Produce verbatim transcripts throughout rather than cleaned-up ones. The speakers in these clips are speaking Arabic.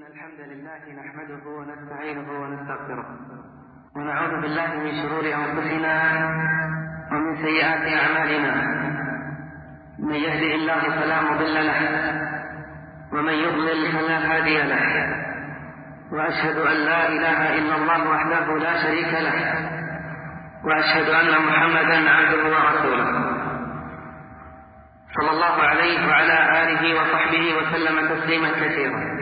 إن الحمد لله نحمده ونستعينه ونستغفره ونعوذ بالله من شرور أنفسنا ومن سيئات أعمالنا. من يهده الله فلا مضل له ومن يضلل فلا هادي له، وأشهد أن لا إله إلا الله وحده لا شريك له، وأشهد أن محمدا عبده ورسوله صلى الله عليه وعلى آله وصحبه وسلم تسليما كثيرا.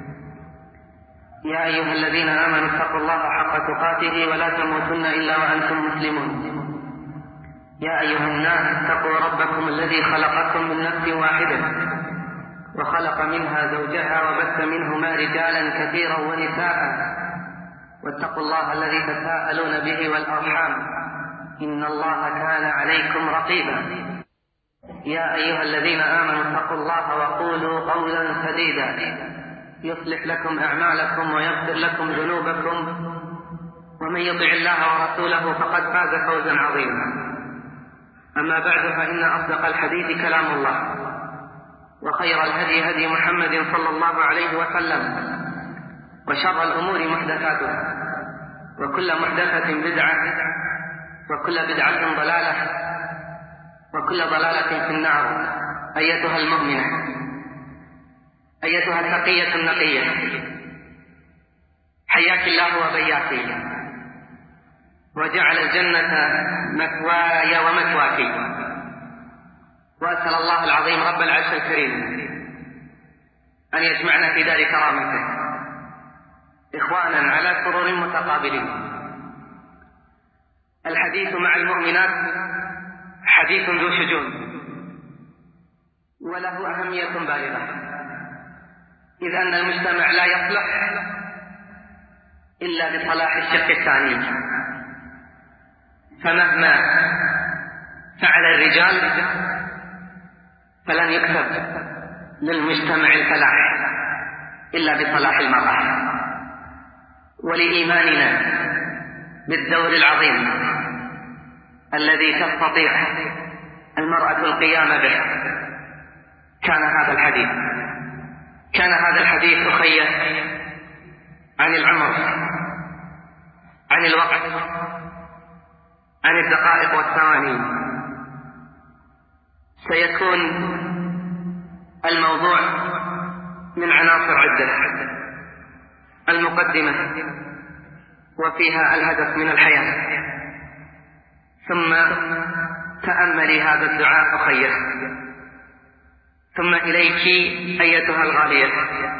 يا أيها الذين آمنوا اتقوا الله حق تقاته ولا تموتن إلا وأنتم مسلمون. يا أيها الناس اتقوا ربكم الذي خلقكم من نفس واحدة وخلق منها زوجها وبث منهما رجالا كثيرا ونساء، واتقوا الله الذي تساءلون به والأرحام إن الله كان عليكم رقيبا. يا أيها الذين آمنوا اتقوا الله وقولوا قولا سديدا يصلح لكم أعمالكم ويغفر لكم ذنوبكم، ومن يطع الله ورسوله فقد فاز فوزا عظيما. أما بعد، فإن أصدق الحديث كلام الله، وخير الهدي هدي محمد صلى الله عليه وسلم، وشر الأمور محدثاتها، وكل محدثة بدعة، وكل بدعة ضلالة، وكل ضلالة في النار. أيتها المؤمنة، أيتها التقية النقية، حياك الله وبياك، وجعل الجنة مثواي ومثواك، وأسأل الله العظيم رب العرش الكريم أن يجمعنا في دار كرامته إخوانا على سرور متقابلين. الحديث مع المؤمنات حديث ذو شجون، وله أهمية بالغة، إذ أن المجتمع لا يصلح إلا بصلاح الشق الثاني. فمهما فعل الرجال فلن يكتب للمجتمع الفلاح إلا بصلاح المرأة. ولإيماننا بالدور العظيم الذي تستطيع المرأة القيام به كان هذا الحديث كان هذا الحديث أخي عن العمر، عن الوقت، عن الدقائق والثواني. سيكون الموضوع من عناصر عدة: المقدمة وفيها الهدف من الحياة، ثم تأملي هذا الدعاء أخيه، ثم إليك أيتها الغالية،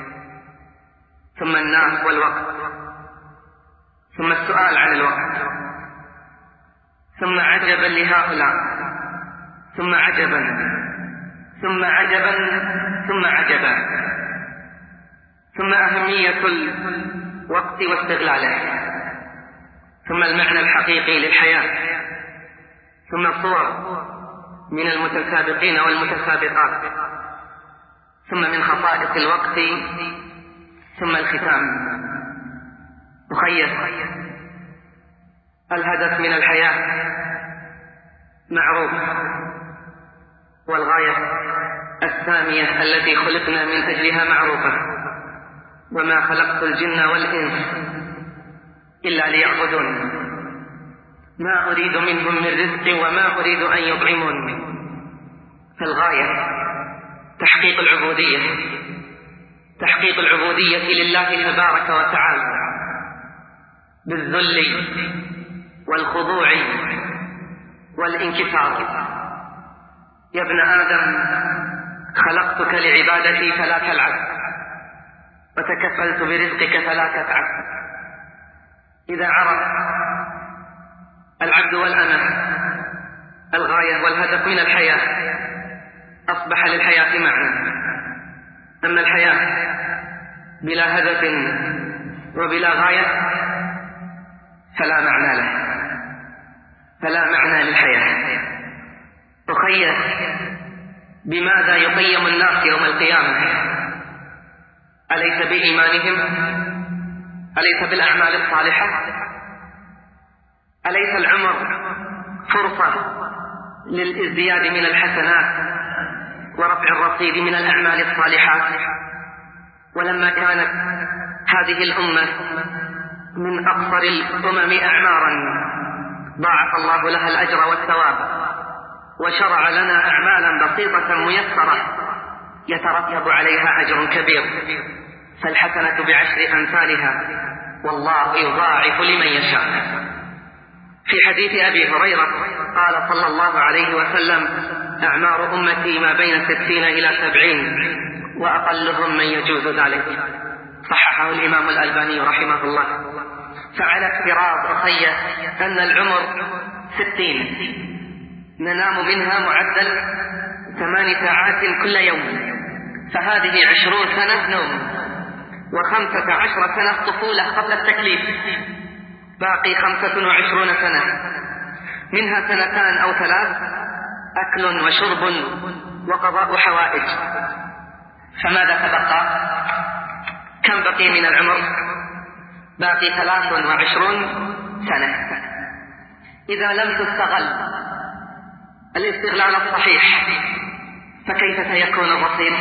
ثم الناس والوقت، ثم السؤال عن الوقت، ثم عجبا لهؤلاء، ثم عجبا، ثم عجبا، ثم عجبا، ثم أهمية الوقت واستغلاله، ثم المعنى الحقيقي للحياة، ثم صور من المتسابقين والمتسابقات، ثم من خصائص الوقت، ثم الختام. أخي، الهدف من الحياة معروف، والغاية السامية التي خلقنا من أجلها معروفة: وما خلقت الجن والإنس إلا ليعبدون ما أريد منهم من رزق وما أريد أن يطعمون. فالغاية تحقيق العبودية، تحقيق العبودية لله تبارك وتعالى بالذل والخضوع والانكسار. يا ابن آدم، خلقتك لعبادتي فلا تلعب، وتكفلت برزقك فلا تتعب. إذا عرف العبد والأمة الغاية والهدف من الحياة أصبح للحياة معنى. أما الحياة بلا هدف وبلا غاية فلا معنى له، فلا معنى للحياة. أخي، بماذا يقيم الناس يوم القيامة؟ أليس بإيمانهم؟ أليس بالأعمال الصالحة؟ أليس العمر فرصة للازدياد من الحسنات ورفع الرصيد من الأعمال الصالحات؟ ولما كانت هذه الأمة من أقصر الأمم أعمارا ضاعف الله لها الأجر والثواب، وشرع لنا أعمالا بسيطة ميسرة يترتب عليها أجر كبير، فالحسنة بعشر أمثالها والله يضاعف لمن يشاء. في حديث أبي هريرة قال صلى الله عليه وسلم: أعمار أمتي ما بين ستين إلى سبعين وأقلهم من يجوز ذلك. صححه الإمام الألباني رحمه الله. فعلى افتراض أخي أن العمر ستين ننام منها معدل ثمان ساعات كل يوم، فهذه عشرون سنة نوم، وخمسة عشر سنة طفولة قبل التكليف، باقي خمسة وعشرون سنة، منها سنتان أو ثلاث أكل وشرب وقضاء حوائج، فماذا تبقى؟ كم بقي من العمر؟ باقي ثلاث وعشرون سنة. إذا لم تستغل الاستغلال الصحيح فكيف سيكون الرصيد؟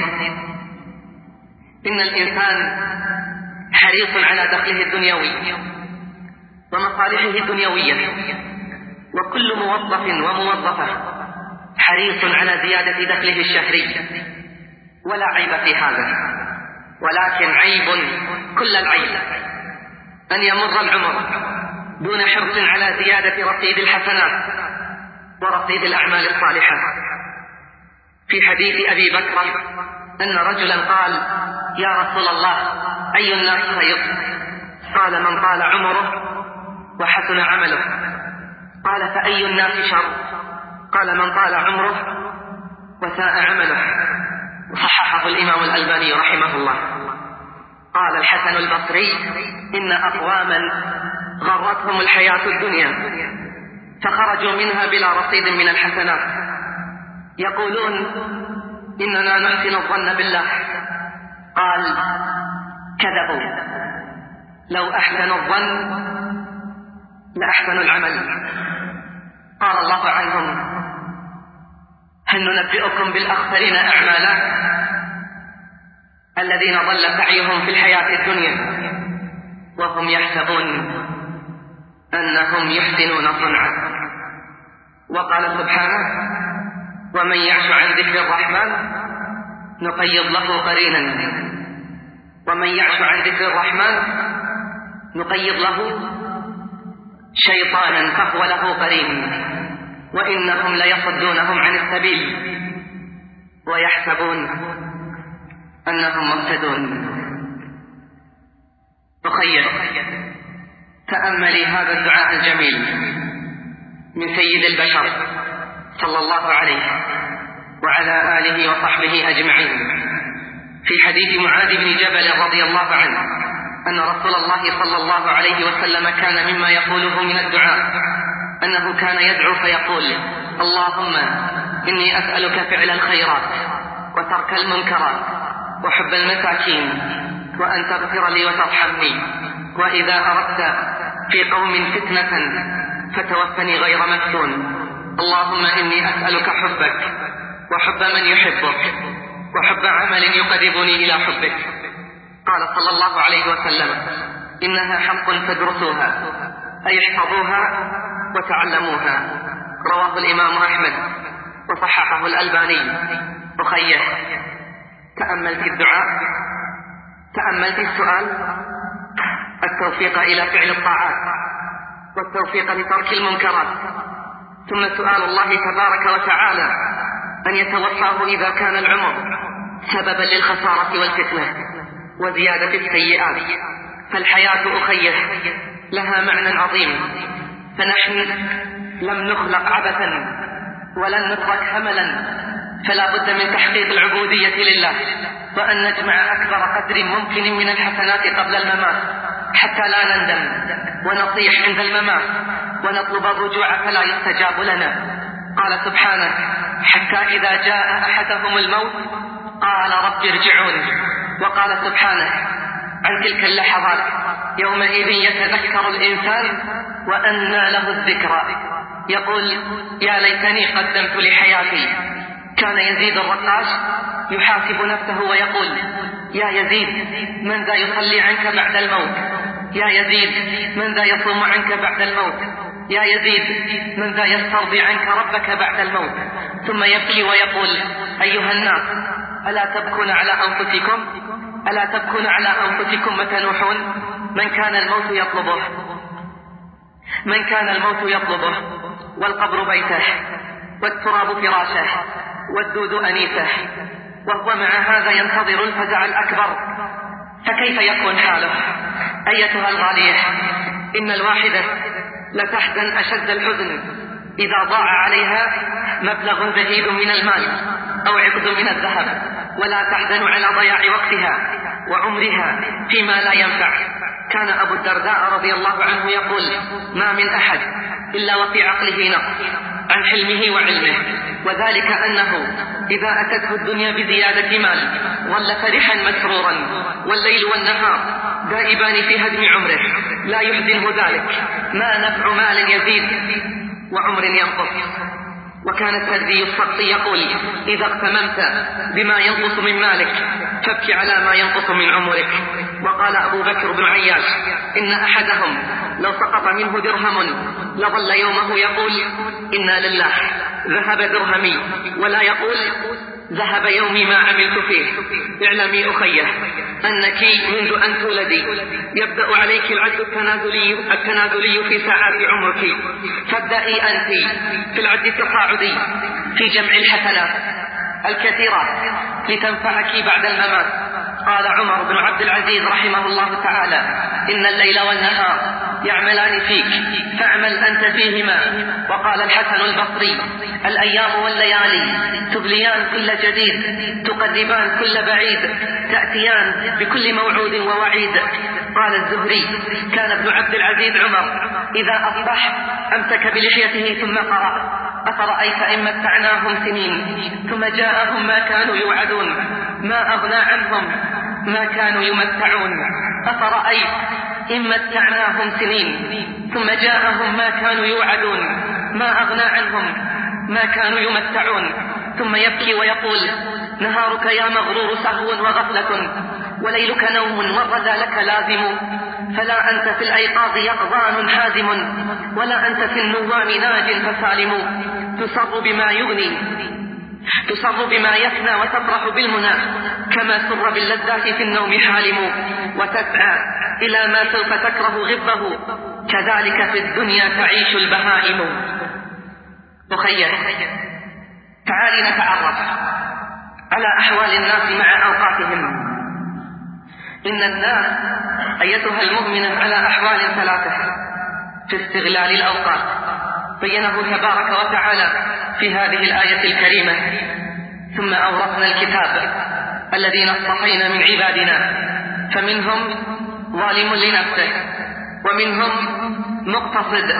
إن الإنسان حريص على دخله الدنيوي ومصالحه الدنيوية، وكل موظف وموظفة حريص على زيادة دخله الشهري، ولا عيب في هذا، ولكن عيب كل العيب أن يمر العمر دون حرص على زيادة رصيد الحسنات ورصيد الأعمال الصالحة. في حديث أبي بكر أن رجلا قال: يا رسول الله، أي الناس خير؟ قال: من طال عمره وحسن عمله. قال: فأي الناس شر؟ قال: من طال عمره وساء عمله. وصححه الإمام الألباني رحمه الله. قال الحسن البصري: إن أقواما غرتهم الحياة الدنيا فخرجوا منها بلا رصيد من الحسنات، يقولون إننا نحسن الظن بالله. قال: كذبوا، لو أحسنوا الظن لأحسنوا العمل. قال الله عنهم: هل ننبئكم بالأخسرين أعمالا؟ الذين ضل سعيهم في الحياة الدنيا وهم يحسبون أنهم يحسنون صنعا. وقال سبحانه: ومن يعش عن ذكر الرحمن نقيض له قرينا. ومن يعش عن ذكر الرحمن نقيض له شيطانا فهو له قرين، وإنهم ليصدونهم عن السبيل ويحسبون أنهم مهتدون. أخي، تأملي هذا الدعاء الجميل من سيد البشر صلى الله عليه وعلى آله وصحبه أجمعين. في حديث معاذ بن جبل رضي الله عنه أن رسول الله صلى الله عليه وسلم كان مما يقوله من الدعاء أنه كان يدعو فيقول: اللهم إني أسألك فعل الخيرات وترك المنكرات وحب المساكين، وأن تغفر لي وترحمني، وإذا أردت في قوم فتنة فتوفني غير مفتون. اللهم إني أسألك حبك وحب من يحبك وحب عمل يقربني إلى حبك. قال صلى الله عليه وسلم: إنها حق فادرسوها، أي احفظوها وتعلموها. رواه الإمام أحمد وصححه الألباني. أخي، تأملت الدعاء، تأملت السؤال، التوفيق إلى فعل الطاعات والتوفيق لترك المنكرات، ثم سؤال الله تبارك وتعالى أن يتوفاه إذا كان العمر سببا للخسارة والفتنة وزيادة السيئات. فالحياة أخيه لها معنى عظيم، فنحن لم نخلق عبثا ولن نترك هملا، فلا بد من تحقيق العبودية لله، وأن نجمع أكبر قدر ممكن من الحسنات قبل الممات حتى لا نندم ونصيح عند الممات ونطلب الرجوع فلا يستجاب لنا. قال سبحانه: حتى إذا جاء أحدهم الموت قال رب ارجعون. وقال سبحانه عن تلك اللحظات: يومئذ يتذكر الإنسان وأنى له الذكرى، يقول: يا ليتني قدمت لحياتي. كان يزيد الرقاش يحاسب نفسه ويقول: يا يزيد من ذا يصلي عنك بعد الموت؟ يا يزيد من ذا يصوم عنك بعد الموت؟ يا يزيد من ذا يسترضي عنك ربك بعد الموت؟ ثم يبكي ويقول: أيها الناس ألا تبكون على أنفسكم ألا تبكون على أنفسكم وتنوحون؟ من كان الموت يطلبه من كان الموت يطلبه والقبر بيته والتراب فراشه والدود أنيسه، وهو مع هذا ينتظر الفزع الأكبر، فكيف يكون حاله؟ أيتها الغالية، إن الواحدة لتحزن أشد الحزن إذا ضاع عليها مبلغ زهيد من المال أو عقد من الذهب، ولا تحزن على ضياع وقتها وعمرها فيما لا ينفع. كان أبو الدرداء رضي الله عنه يقول: ما من أحد إلا وفي عقله نقص عن حلمه وعلمه، وذلك أنه إذا أتته الدنيا بزيادة مال ظل فرحا مسرورا، والليل والنهار دائبان في هدم عمره، لا يحزنه ذلك. ما نفع مال يزيد وعمر ينقص. وكان الترذي السقطي يقول: إذا اغتممت بما ينقص من مالك فابكي على ما ينقص من عمرك. وقال أبو بكر بن عياش: إن أحدهم لو سقط منه درهم لظل يومه يقول: إنا لله ذهب درهمي، ولا يقول: ذهب يومي ما عملت فيه. اعلمي أخيه أنك منذ أن تولدي يبدأ عليك العد التنازلي, التنازلي في ساعات عمرك، فابدأي أنت في العد التصاعدي في جمع الحسنات الكثيرة لتنفعك بعد الممات. قال عمر بن عبد العزيز رحمه الله تعالى: إن الليل والنهار يعملان فيك فاعمل أنت فيهما. وقال الحسن البصري: الأيام والليالي تبليان كل جديد، تقربان كل بعيد، تأتيان بكل موعود ووعيد. قال الزهري: كان ابن عبد العزيز عمر إذا أصبح أمسك بلحيته ثم قرأ: أفرأيت إن متعناهم سنين ثم جاءهم ما كانوا يوعدون ما أغنى عنهم ما كانوا يمتعون. أفرأيت إن متعناهم سنين ثم جاءهم ما كانوا يوعدون ما أغنى عنهم ما كانوا يمتعون. ثم يبكي ويقول: نهارك يا مغرور سهو وغفلة، وليلك نوم والردى لك لازم، فلا أنت في الأيقاظ يقظان حازم، ولا أنت في النوام ناج فسالم. تسر بما يغني تسر بما يفنى وتفرح بالمنى، كما سر باللذات في النوم حالم، وتسعى إلى ما سوف تكره غضه، كذلك في الدنيا تعيش البهائم. أخيه، تعالي نتعرف على أحوال الناس مع أوقاتهم. إن الناس أيتها المؤمنة على أحوال ثلاثة في استغلال الأوقات، بينه تبارك وتعالى في هذه الآية الكريمة: ثم أورثنا الكتاب الذين اصطفينا من عبادنا فمنهم ظالم لنفسه ومنهم مقتصد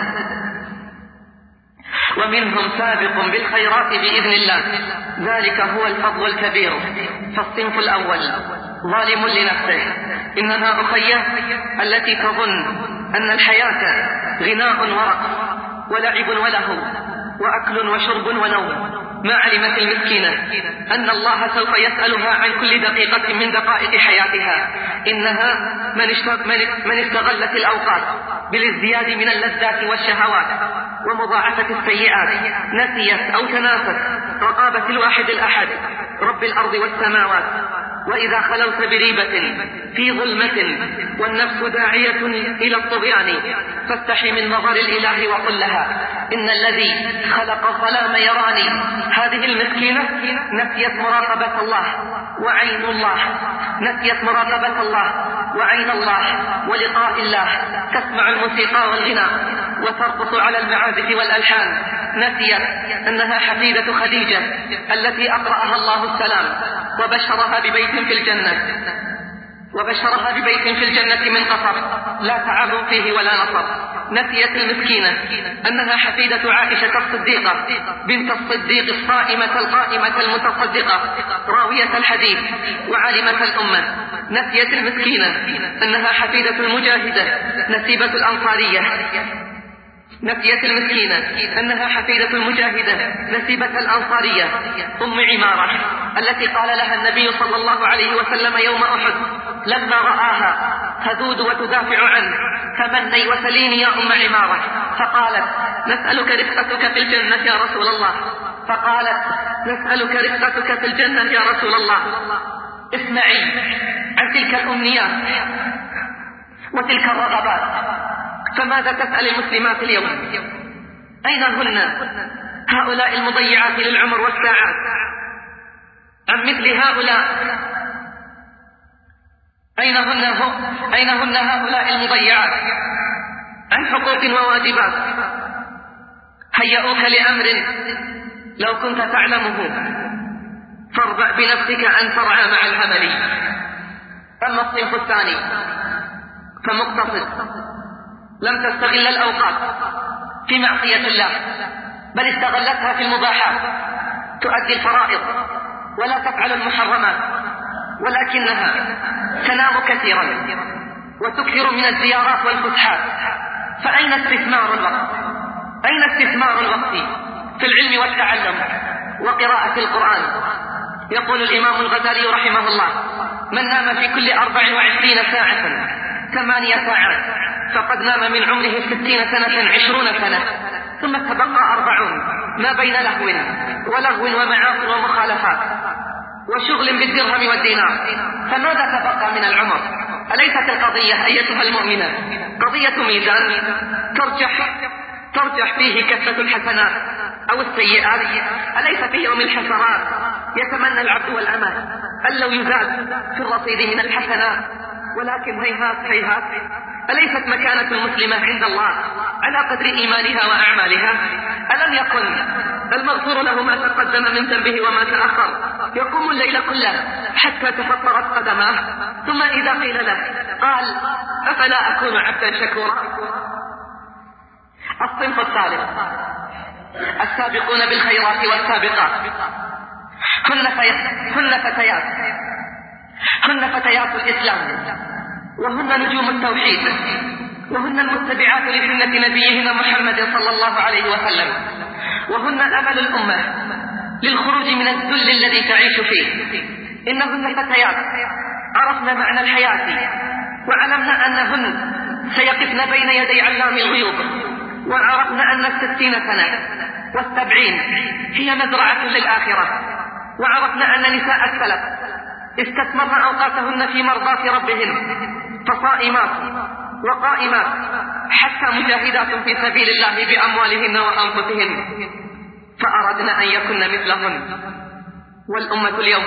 ومنهم سابق بالخيرات بإذن الله، ذلك هو الفضل الكبير. فالصنف الأول ظالم لنفسه. إنها أخيه التي تظن أن الحياة غناء ورقص ولعب ولهو وأكل وشرب ونوم، ما علمت المسكينة أن الله سوف يسألها عن كل دقيقة من دقائق حياتها. إنها من استغلت الأوقات بالازدياد من اللذات والشهوات ومضاعفة السيئات، نسيت أو تناست رقابة الواحد الأحد رب الأرض والسماوات. وإذا خلوت بريبة في ظلمة والنفس داعية إلى الطغيان، فاستحي من نظر الإله وقل لها: إن الذي خلق الظلام يراني. هذه المسكينة نسيت مراقبة الله وعين الله نسيت مراقبة الله وعين الله ولقاء الله، تسمع الموسيقى والغناء وترقص على المعازف والألحان. نسيت أنها حفيدة خديجة التي أقرأها الله السلام وبشرها ببيت في الجنة وبشرها ببيت في الجنة من قصر لا تعب فيه ولا نصب. نسيت المسكينة أنها حفيدة عائشة الصديقة بنت الصديق الصائمة القائمة المتصدقة راوية الحديث وعالمة الأمة. نسيت المسكينة أنها حفيدة المجاهدة نسيبة الأنصارية نسيت المسكينة أنها حفيدة المجاهدة نسيبة الأنصارية أم عمارة التي قال لها النبي صلى الله عليه وسلم يوم أحد لما رآها تذود وتدافع عنه: تمني وسليني يا أم عمارة. فقالت: نسألك رفقتك في الجنة يا رسول الله. فقالت: نسألك رفقتك في الجنة يا رسول الله. اسمعي عن تلك الأمنيات وتلك الرغبات، فماذا تسأل المسلمات اليوم؟ أين هن هؤلاء المضيعات للعمر والساعات؟ عن مثل هؤلاء أين هن, أين هن هؤلاء المضيعات عن حقوق وواجبات هيئوك لأمر لو كنت تعلمه فاربع بنفسك أن ترعى مع الهمل. أما الصنف الثاني فمقتصد لم تستغل الأوقات في معصية الله، بل استغلتها في المباحات، تؤدي الفرائض ولا تفعل المحرمات، ولكنها تنام كثيرا وتكثر من الزيارات والفسحات. فأين استثمار الوقت؟ أين استثمار الوقت في العلم والتعلم وقراءة القرآن؟ يقول الإمام الغزالي رحمه الله: من نام في كل أربع وعشرين ساعة ثمانية ساعات فقد نام من عمره ستين سنة عشرون سنة، ثم تبقى أربعون ما بين لهو ولغو ومعاصي ومخالفات وشغل بالدرهم والدينار. فماذا تبقى من العمر؟ أليست القضية أيتها المؤمنة قضية ميزان ترجح ترجح فيه كفة الحسنات أو السيئات؟ أليس في يوم الحسرات يتمنى العبد والأمة أن لو يزاد في الرصيد من الحسنات؟ ولكن هيهات هيهات، أليست مكانة المسلمة عند الله على قدر إيمانها وأعمالها؟ ألم يكن المغفور له ما تقدم من ذنبه وما تأخر يقوم الليل كله حتى تفطرت قدماه، ثم إذا قيل له قال: أفلا أكون عبدا شكورا؟ الصنف الثالث السابقون بالخيرات والسابقات هن هن فتيات هن فتيات الإسلام، وهن نجوم التوحيد، وهن المتبعات لسنة نبينا محمد صلى الله عليه وسلم، وهن أمل الأمة للخروج من الذل الذي تعيش فيه. إنهن فتيات عرفن معنى الحياة، وعلمنا أنهن سيقفن بين يدي علام الغيوب، وعرفنا أن الستين سنة والسبعين هي مزرعة للآخرة، وعرفنا أن نساء السلف استثمرن أوقاتهن في مرضاة ربهن، فصائمات وقائمات حتى مجاهدات في سبيل الله بأموالهن وأنفسهن، فأردنا أن يكن مثلهن. والأمة اليوم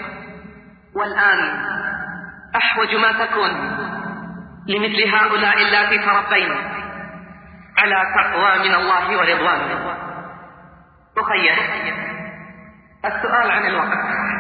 والآن أحوج ما تكون لمثل هؤلاء اللاتي تربين على تقوى من الله ورضوانه. أخير السؤال عن الوقت.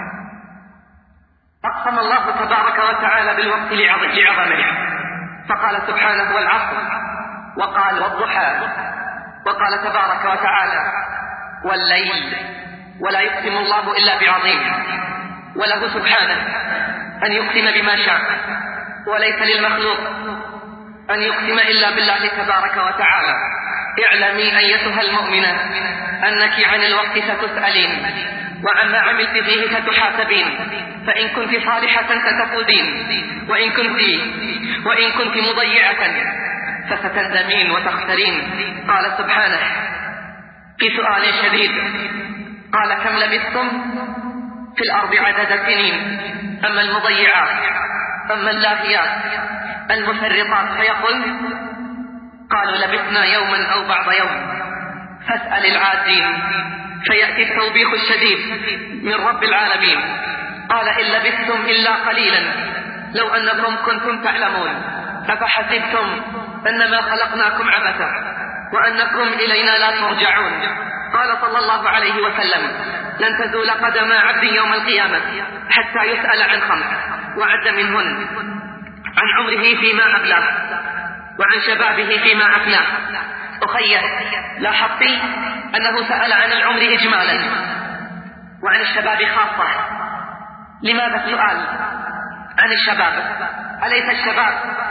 أقسم الله تبارك وتعالى بالوقت لعظمه، فقال سبحانه: والعصر، وقال: والضحى، وقال تبارك وتعالى: والليل، ولا يقسم الله إلا بعظيم، وله سبحانه أن يقسم بما شاء، وليس للمخلوق أن يقسم إلا بالله تبارك وتعالى. اعلمي أيتها المؤمنة أنك عن الوقت ستسألين، وعما عملت فيه ستحاسبين، فإن كنت صالحة ستفوزين، وإن كنت وإن كنت مضيعة فستندمين وتخسرين. قال سبحانه في سؤال شديد: قال: كم لبثتم في الأرض عدد سنين؟ أما المضيعات أما اللاهيات المفرطات فيقول: قالوا لبثنا يوما أو بعض يوم، فاسأل العادين فيأتي التوبيخ الشديد من رب العالمين. قال: إن لبثتم إلا قليلا لو أنكم كنتم تعلمون، أفحسبتم أنما خلقناكم عبثا وأنكم إلينا لا ترجعون. قال صلى الله عليه وسلم: لن تزول قدم عبد يوم القيامة حتى يسأل عن خمس، وعد منهن عن عمره فيما أبلاه، وعن شبابه فيما أفناه. أخي، لاحظت أنه سأل عن العمر إجمالا وعن الشباب خاصة. لماذا السؤال عن الشباب؟ أليس الشباب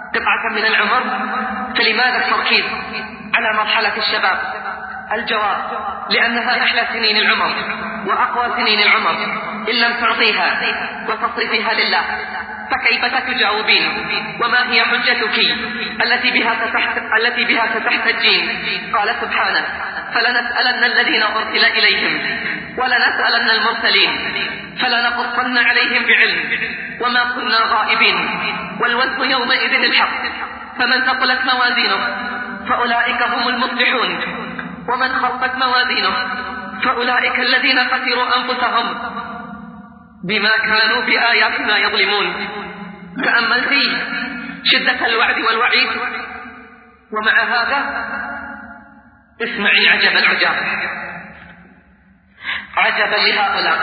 قطعة من العمر، فلماذا التركيز على مرحلة الشباب؟ الجواب: لأنها أحلى سنين العمر وأقوى سنين العمر. إن لم تعطيها وتصرفها لله فكيف ستجاوبين؟ وما هي حجتك التي بها ستحت... التي بها ستحتجين؟ قال سبحانه: فلنسألن الذين أرسل إليهم ولنسألن المرسلين فلنقصن عليهم بعلم وما كنا غائبين والوزن يومئذ الحق فمن ثقلت موازينه فأولئك هم المفلحون ومن خفت موازينه فأولئك الذين خسروا أنفسهم بما كانوا بآياتنا يظلمون. تأمل فيه شدة الوعد والوعيد، ومع هذا اسمعي عجب العجاب، عجبا لهؤلاء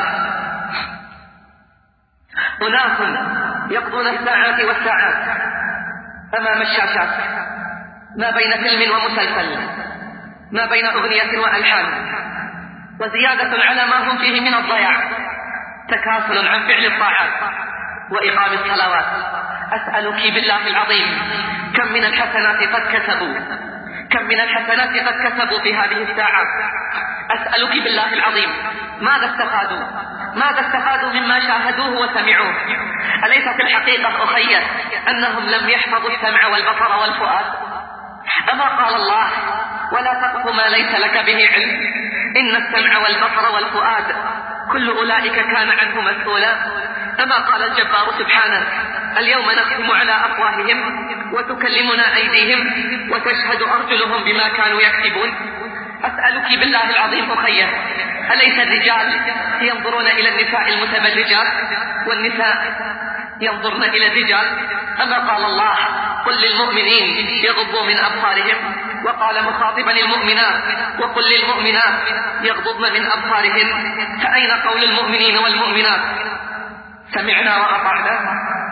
أناس يقضون الساعات والساعات أمام الشاشات، ما بين فيلم ومسلسل، ما بين أغنية وألحان، وزيادة على ما هم فيه من الضياع تكاسل عن فعل الطاعات وإقام الصلوات. أسألك بالله العظيم كم من الحسنات قد كسبوا، كم من الحسنات قد كسبوا في هذه الساعات. أسألك بالله العظيم ماذا استفادوا، ماذا استفادوا مما شاهدوه وسمعوه؟ أليس في الحقيقة أخي أنهم لم يحفظوا السمع والبصر والفؤاد؟ أما قال الله: ولا تقف ما ليس لك به علم إن السمع والبصر والفؤاد كل أولئك كان عنه مسؤولا؟ أما قال الجبار سبحانه: اليوم نختم على أفواههم وتكلمنا أيديهم وتشهد أرجلهم بما كانوا يكسبون. أسألك بالله العظيم أخيه، أليس الرجال ينظرون إلى النساء المتبرجات والنساء ينظرن إلى الرجال؟ أما قال الله: قل للمؤمنين يغضوا من أبصارهم، وقال مخاطبا المؤمنات: وقل للمؤمنات يغضضن من أبصارهن. فأين قول المؤمنين والمؤمنات سمعنا وأطعنا؟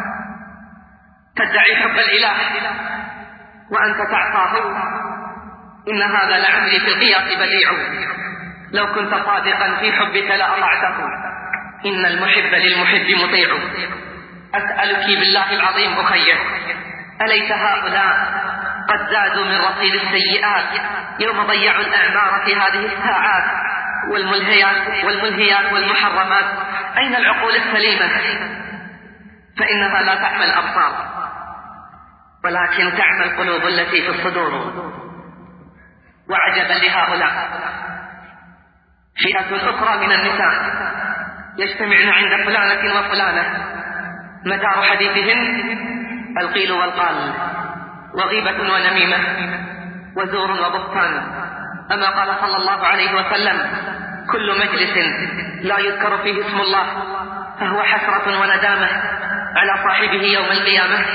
تدعي حب الإله وأنت تعصاه، إن هذا لعمري في القياس بديع، لو كنت صادقا في حبك لأطعته، إن المحب للمحب مطيع. أسألك بالله العظيم أخيه، أليس هؤلاء قد زادوا من رصيد السيئات يوم ضيعوا الأعمار في هذه الساعات والملهيات والملهيات والمحرمات؟ أين العقول السليمة؟ فإنها لا تعمى الأبصار ولكن تعمى القلوب التي في الصدور. وعجبا لهؤلاء فئة أخرى من النساء يجتمعن عند فلانة وفلانة، مدار حديثهن القيل والقال وغيبة ونميمة وزور وبهتان. أما قال صلى الله عليه وسلم: كل مجلس لا يذكر فيه اسم الله فهو حسرة وندامة على صاحبه يوم القيامة.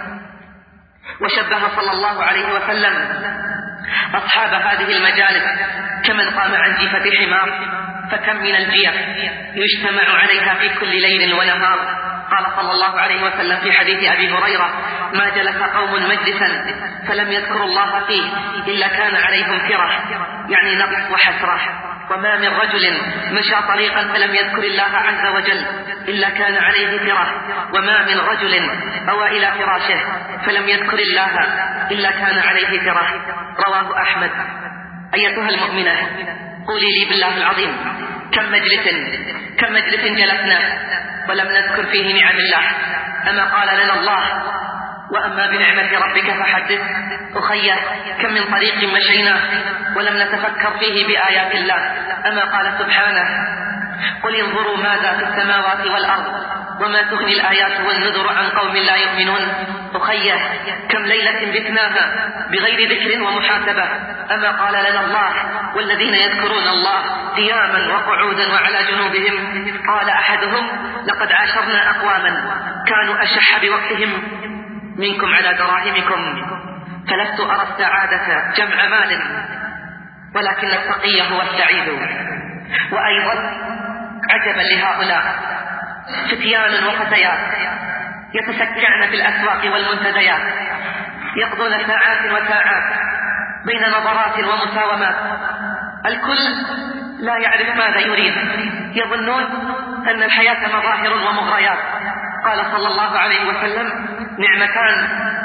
وشبه صلى الله عليه وسلم أصحاب هذه المجالس كمن قام عن جيفة حمار، فكم من الجيف يجتمع عليها في كل ليل ونهار. قال صلى الله عليه وسلم في حديث أبي هريرة: ما جلس قوم مجلسا فلم يذكروا الله فيه إلا كان عليهم كره، يعني نقص وحسرة. وما من رجل مشى طريقا فلم يذكر الله عز وجل إلا كان عليه كره، وما من رجل أوى إلى فراشه فلم يذكر الله إلا كان عليه كره. رواه أحمد. أيتها المؤمنة، قولي لي بالله العظيم كم مجلس كم مجلس جلسنا ولم نذكر فيه نعم الله؟ أما قال لنا الله: وأما بنعمة ربك فحدث. أخي، كم من طريق مشينا ولم نتفكر فيه بآيات الله؟ أما قال سبحانه: قل انظروا ماذا في السماوات والأرض وما تغني الآيات والنذر عن قوم لا يؤمنون. أخي، كم ليلة بتناها بغير ذكر ومحاسبة؟ أما قال لنا الله: والذين يذكرون الله قياما وقعودا وعلى جنوبهم. قال أحدهم: لقد عاشرنا أقواما كانوا أشح بوقتهم منكم على دراهمكم، فلست أرى السعادة جمع مال ولكن التقي هو السعيد. وأيضا عجبا لهؤلاء فتيان وفتيات يتسكعن في الأسواق والمنتديات، يقضون ساعات وساعات بين نظرات ومساومات، الكل لا يعرف ماذا يريد، يظنون أن الحياة مظاهر ومغريات. قال صلى الله عليه وسلم: نعمتان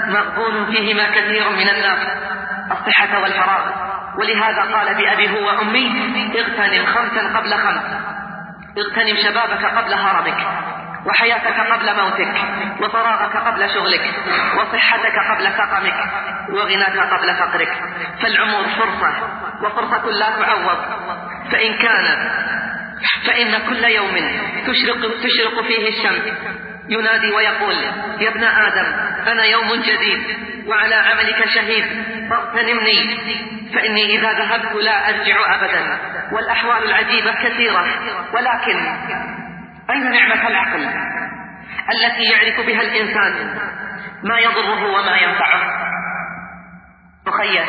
مغبون فيهما كثير من الناس، الصحة والفراغ. ولهذا قال بأبي هو وأمي: اغتنم خمسا قبل خمس، اغتنم شبابك قبل هرمك، وحياتك قبل موتك، وفراغك قبل شغلك، وصحتك قبل سقمك، وغناك قبل فقرك. فالعمر فرصة، وفرصة لا تعوض. فإن كان فإن كل يوم تشرق, تشرق فيه الشمس ينادي ويقول: يا ابن آدم أنا يوم جديد وعلى عملك شهيد فاغتنمني، فإني إذا ذهبت لا أرجع أبدا. والأحوال العجيبة كثيرة، ولكن أين نعمة العقل التي يعرف بها الإنسان ما يضره وما ينفعه؟ تخيل.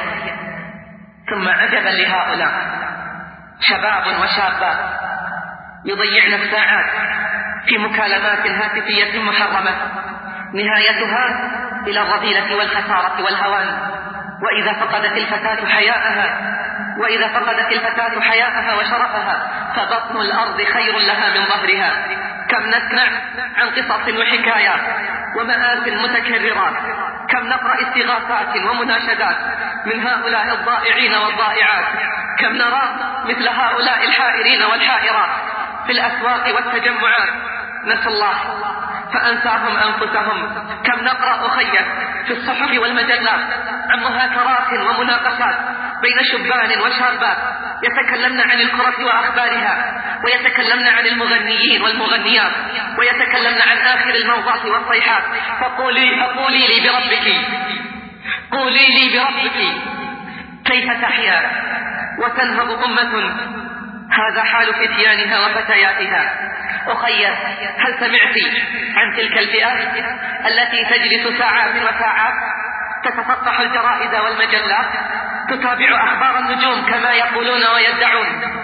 ثم عجبا لهؤلاء شباب وشابات يضيعن الساعات في مكالمات هاتفية محرمة نهايتها إلى الرذيلة والخسارة والهوان. وإذا فقدت الفتاة حياءها وإذا فقدت الفتاة حياءها وشرفها فبطن الأرض خير لها من ظهرها. كم نسمع عن قصص وحكايات ومآت متكررات، كم نقرأ استغاثات ومناشدات من هؤلاء الضائعين والضائعات، كم نرى مثل هؤلاء الحائرين والحائرات في الأسواق والتجمعات، نسوا الله فأنساهم أنفسهم. كم نقرأ أخية في الصحف والمجلات عن مهاترات ومناقشات بين شبان وشابات يتكلمن عن الكرة وأخبارها، ويتكلمن عن المغنيين والمغنيات، ويتكلمن عن آخر الموضات والصيحات. فقولي فقولي لي بربك قولي لي بربك كيف تحيا وتنهض أمة هذا حال فتيانها وفتياتها. أخي، هل سمعت عن تلك الفئة التي تجلس ساعات وساعات تتفتح الجرائد والمجلات تتابع أخبار النجوم كما يقولون ويدعون؟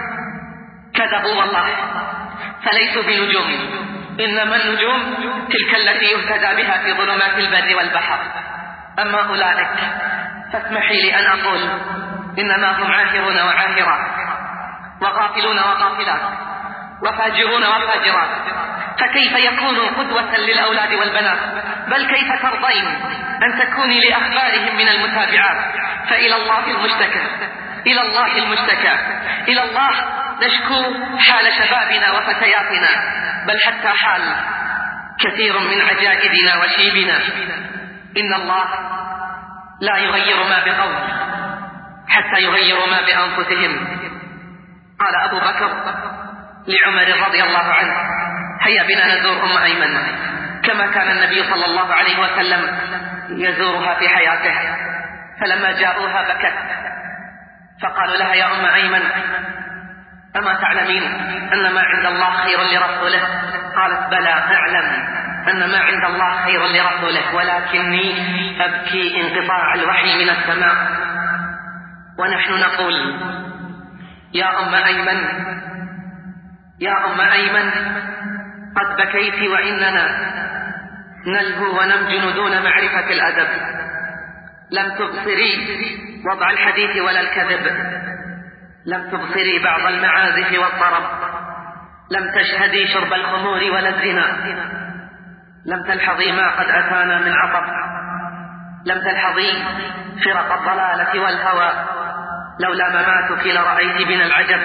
كذبوا والله، فليسوا بنجوم، إنما النجوم تلك التي يهتدى بها في ظلمات البر والبحر. أما أولئك فاسمحي لي أن أقول إنما هم عاهرون وعاهرات، وغافلون وغافلات، وفاجرون وفاجرات. فكيف يكونوا قدوة للأولاد والبنات؟ بل كيف ترضين أن تكوني لأخبارهم من المتابعات؟ فإلى الله المشتكى، إلى الله المشتكى، إلى الله نشكو حال شبابنا وفتياتنا، بل حتى حال كثير من عجائزنا وشيبنا. إن الله لا يغير ما بقوم حتى يغيروا ما بأنفسهم. قال أبو بكر لعمر رضي الله عنه: هيا بنا نزور أم أيمن كما كان النبي صلى الله عليه وسلم يزورها في حياته. فلما جاءوها بكت، فقالوا لها: يا أم أيمن أما تعلمين أن ما عند الله خير لرسوله؟ قالت: بلى أعلم أن ما عند الله خير لرسوله، ولكني أبكي انقطاع الوحي من السماء. ونحن نقول: يا أم أيمن يا أم أيمن قد بكيت وإننا نلهو ونمجن دون معرفة الأدب. لم تبصري وضع الحديث ولا الكذب، لم تبصري بعض المعازف والطرب، لم تشهدي شرب الخمور ولا الزنا، لم تلحظي ما قد أتانا من عطب، لم تلحظي فرق الضلالة والهوى، لولا مماتك لرأيت بنا العجب.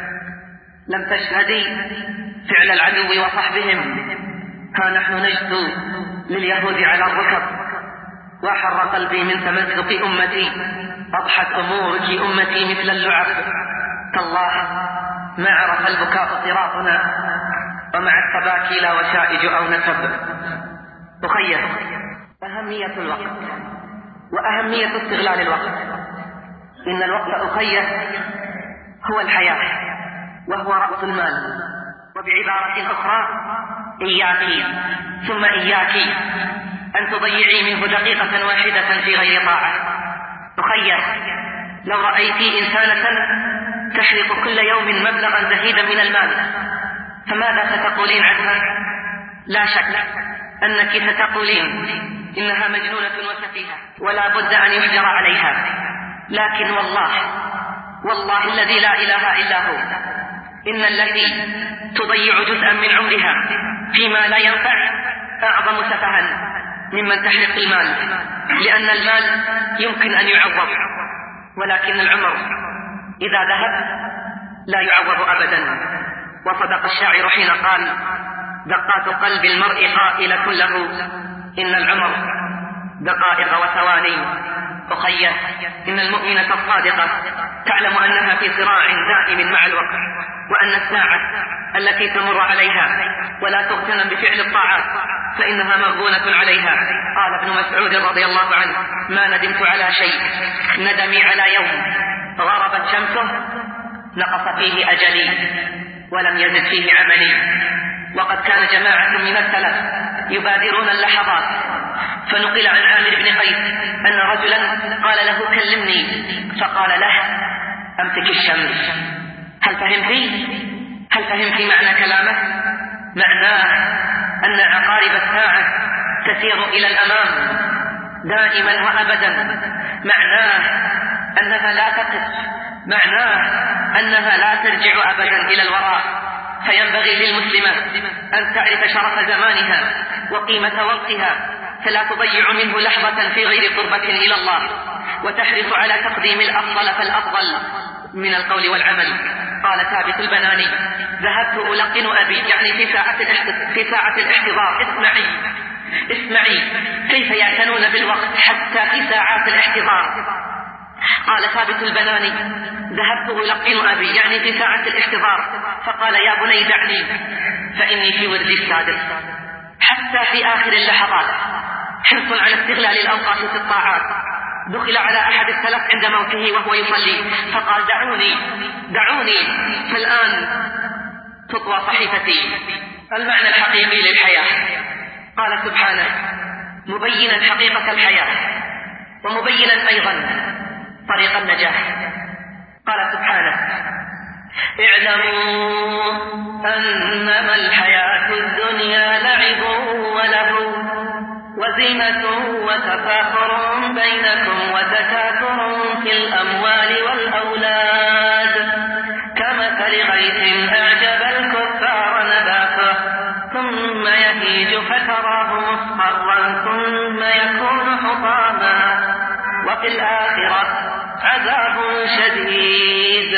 لم تشهدي فعل العدو وصحبهم، ها نحن نجثو لليهود على الركب. وحر قلبي من تمزق أمتي، أضحت أمورك أمتي مثل اللعب. تالله ما عرف البكاء صراطنا، ومع التباكي لا وشائج أو نسب. تخيل أهمية الوقت وأهمية استغلال الوقت. إن الوقت أخي هو الحياة وهو رأس المال. وبعبارة أخرى: إياك ثم إياك أن تضيعي منه دقيقة واحدة في غير طاعة. تخيل لو رأيت إنسانة تحرق كل يوم مبلغا زهيدا من المال، فماذا ستقولين عنها؟ لا شك أنك ستقولين إنها مجنونة وسفيهة ولا بد أن يحجر عليها. لكن والله والله الذي لا إله إلا هو، إن التي تضيع جزءا من عمرها فيما لا ينفع أعظم سفها ممن تحرق المال، لأن المال يمكن أن يعوض، ولكن العمر إذا ذهب لا يعوض أبدا. وصدق الشاعر حين قال: دقات قلب المرء قائلة له إن العمر دقائق وثواني. أخي، إن المؤمنة الصادقة تعلم أنها في صراع دائم مع الوقت، وأن الساعة التي تمر عليها ولا تغتنم بفعل الطاعات فإنها مغبونة عليها. قال ابن مسعود رضي الله عنه: ما ندمت على شيء ندمي على يوم غربت شمسه نقص فيه أجلي ولم يزد فيه عملي. وقد كان جماعة من السلف يبادرون اللحظات، فنقل عن عامر بن قيس أن رجلا قال له: كلمني، فقال له: أمسك الشمس. هل فهمتي؟ هل فهمتي معنى كلامه؟ معناه أن عقارب الساعة تسير إلى الأمام دائما وأبدا، معناه أنها لا تقف، معناه أنها لا ترجع أبدا إلى الوراء. فينبغي للمسلمة أن تعرف شرف زمانها وقيمة وقتها، فلا تضيع منه لحظة في غير قربة إلى الله، وتحرص على تقديم الأفضل فالأفضل من القول والعمل. قال ثابت البناني: ذهبت ألقن أبي، يعني في ساعة في ساعة الاحتضار. اسمعي اسمعي كيف يعتنون بالوقت حتى في ساعات الاحتضار. قال ثابت البناني: ذهبت ألقن أبي، يعني في ساعة الاحتضار، فقال: يا بني دعني فإني في وردي السادس. حتى في آخر اللحظات حرص على استغلال الأوقات في الطاعات. دخل على أحد السلف عند موته وهو يصلي، فقال: دعوني دعوني فالآن تطوى صحيفتي. المعنى الحقيقي للحياة. قال سبحانه مبينا حقيقة الحياة ومبينا أيضا طريق النجاح. قال سبحانه: اعلموا أنما الحياة الدنيا لعب ولهو وزينة وتفاخر بينكم وتكاثر في الأموال والأولاد كمثل غيث أعجب الكفار نباته ثم يهيج فتراه مصفرا ثم يكون حطاما وفي الآخرة عذاب شديد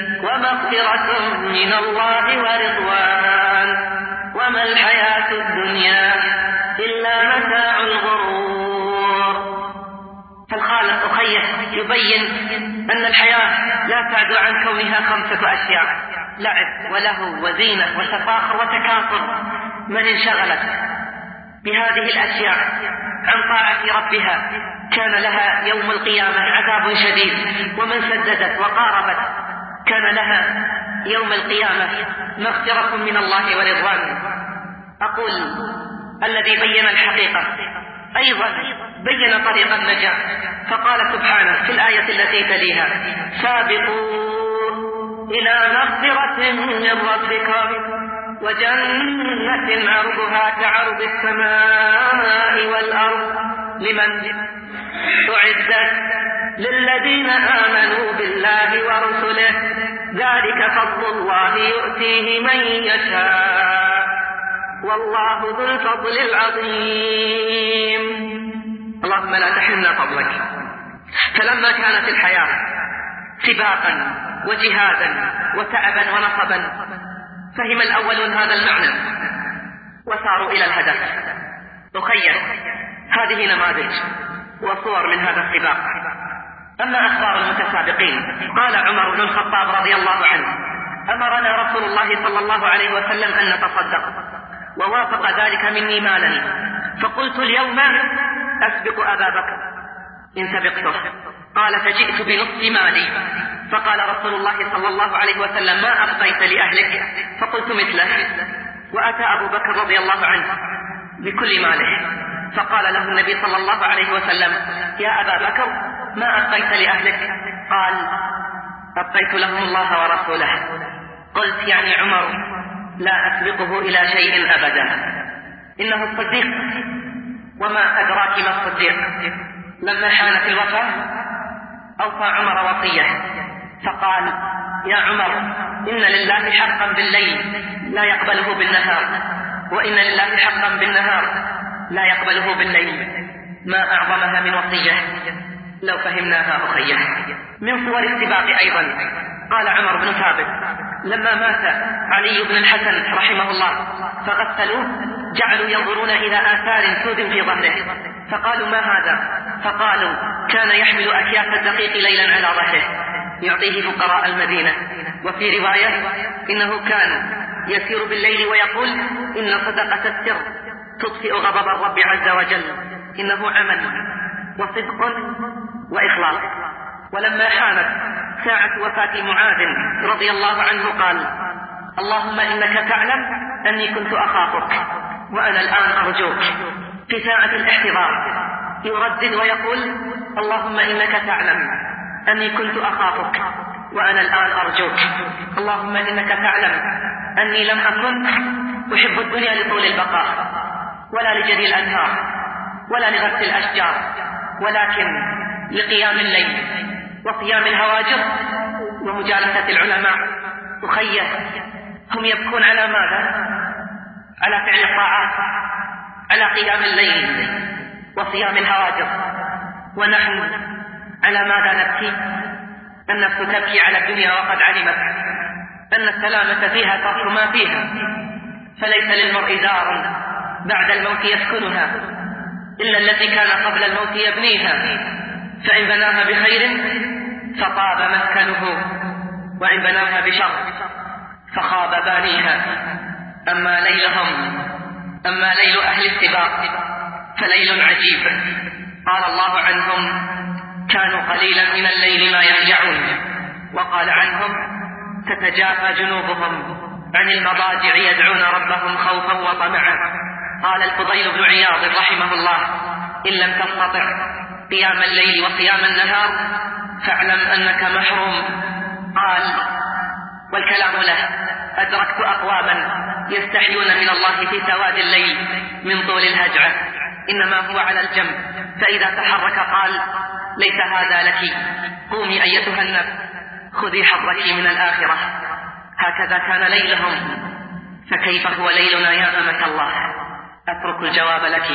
ومغفرة من الله ورضوان وما الحياة الدنيا إلا متاع الغرور. فالخالق أخيه يبين أن الحياة لا تعد عن كونها خمسة أشياء: لعب ولهو وزينة وتفاخر وتكاثر. من انشغلت بهذه الأشياء عن طاعة ربها كان لها يوم القيامة عذاب شديد، ومن سددت وقاربت كان لها يوم القيامة مغفرة من الله ورضوانه. أقول الذي بين الحقيقة أيضا بين طريق النجاة، فقال سبحانه في الآية التي تليها: سابقوا إلى مغفرة من ربكم وجنة عرضها كعرض السماء والأرض لمن أعدت للذين آمنوا بالله ورسله ذلك فضل الله يؤتيه من يشاء والله ذو الفضل العظيم. اللهم لا تحرمنا فضلك. فلما كانت الحياة سباقا وجهادا وتعبا ونصبا فهم الأولون هذا المعنى وساروا إلى الهدف. أخي، هذه نماذج وصور من هذا السباق. أما أخبار المتسابقين، قال عمر بن الخطاب رضي الله عنه: أمرنا رسول الله صلى الله عليه وسلم أن نتصدق، ووافق ذلك مني مالا، فقلت اليوم أسبق أبا بكر إن سبقته. قال: فجئت بنصف مالي، فقال رسول الله صلى الله عليه وسلم: ما أبقيت لأهلك؟ فقلت مثله. وأتى أبو بكر رضي الله عنه بكل ماله، فقال له النبي صلى الله عليه وسلم: يا أبا بكر ما أبقيت لأهلك؟ قال: أبقيت لهم الله ورسوله. قلت: يعني عمر لا أسبقه إلى شيء أبدا، إنه الصديق. وما أدراك ما الصديق؟ لما حانت الوفاة أوصى عمر وصية فقال: يا عمر إن لله حقا بالليل لا يقبله بالنهار، وإن لله حقا بالنهار لا يقبله بالليل، ما أعظمها من وصية لو فهمناها أخيه. من صور السباق أيضا قال عمر بن ثابت لما مات علي بن الحسن رحمه الله فغسلوه جعلوا ينظرون إلى آثار سود في ظهره، فقالوا ما هذا؟ فقالوا كان يحمل أكياس الدقيق ليلا على ظهره يعطيه فقراء المدينة. وفي رواية إنه كان يسير بالليل ويقول إن صدقة السر تطفئ غضب الرب عز وجل، إنه عمل وصدق وإخلاص. ولما حانت ساعة وفاة معاذ رضي الله عنه قال اللهم إنك تعلم أني كنت أخافك وأنا الآن أرجوك. في ساعة الاحتضار يردد ويقول اللهم إنك تعلم أني كنت أخافك وأنا الآن أرجوك. اللهم إنك تعلم أني لم أكن أحب الدنيا لطول البقاء ولا لجري الأنهار ولا لغرس الأشجار، ولكن لقيام الليل وصيام الهواجر ومجالسة العلماء. أخيه هم يبكون على ماذا؟ على فعل الطاعات، على قيام الليل وصيام الهواجر، ونحن على ماذا نبكي؟ النفس تبكي على الدنيا وقد علمت أن السلامة فيها ترك ما فيها، فليس للمرء دار بعد الموت يسكنها إلا التي كان قبل الموت يبنيها، فإن بناها بخير فطاب مسكنه وإن بناها بشر فخاب بانيها. أما ليلهم أما ليل أهل السباق فليل عجيب. قال الله عنهم كانوا قليلا من الليل ما يهجعون، وقال عنهم تتجافى جنوبهم عن المضاجع يدعون ربهم خوفا وطمعا. قال الفضيل بن عياض رحمه الله إن لم تستطع قيام الليل وقيام النهار فاعلم أنك محروم. قال والكلام له أدركت أقواما يستحيون من الله في سواد الليل من طول الهجعة، إنما هو على الجنب، فإذا تحرك قال ليس هذا لك، قومي أيتها النفس خذي حظك من الآخرة. هكذا كان ليلهم، فكيف هو ليلنا يا أمة الله؟ أترك الجواب لك.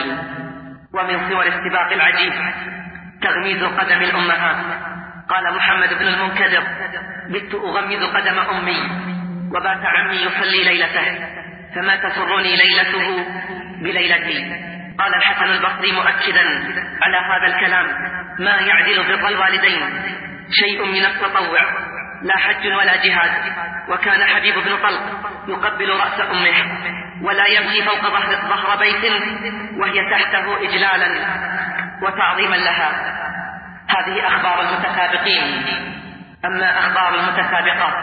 ومن صور السباق العجيب تغميز قدم الأمهات. قال محمد بن المنكدر بت أغمز قدم أمي وبات عمي يصلي ليلته فما تسرني ليلته بليلتي. قال الحسن البصري مؤكدا على هذا الكلام ما يعدل بر الوالدين شيء من التطوع لا حج ولا جهاد. وكان حبيب بن طلق يقبل رأس أمه ولا يمشي فوق ظهر بيت وهي تحته إجلالا وتعظيما لها. هذه أخبار المتسابقين. أما أخبار المتسابقات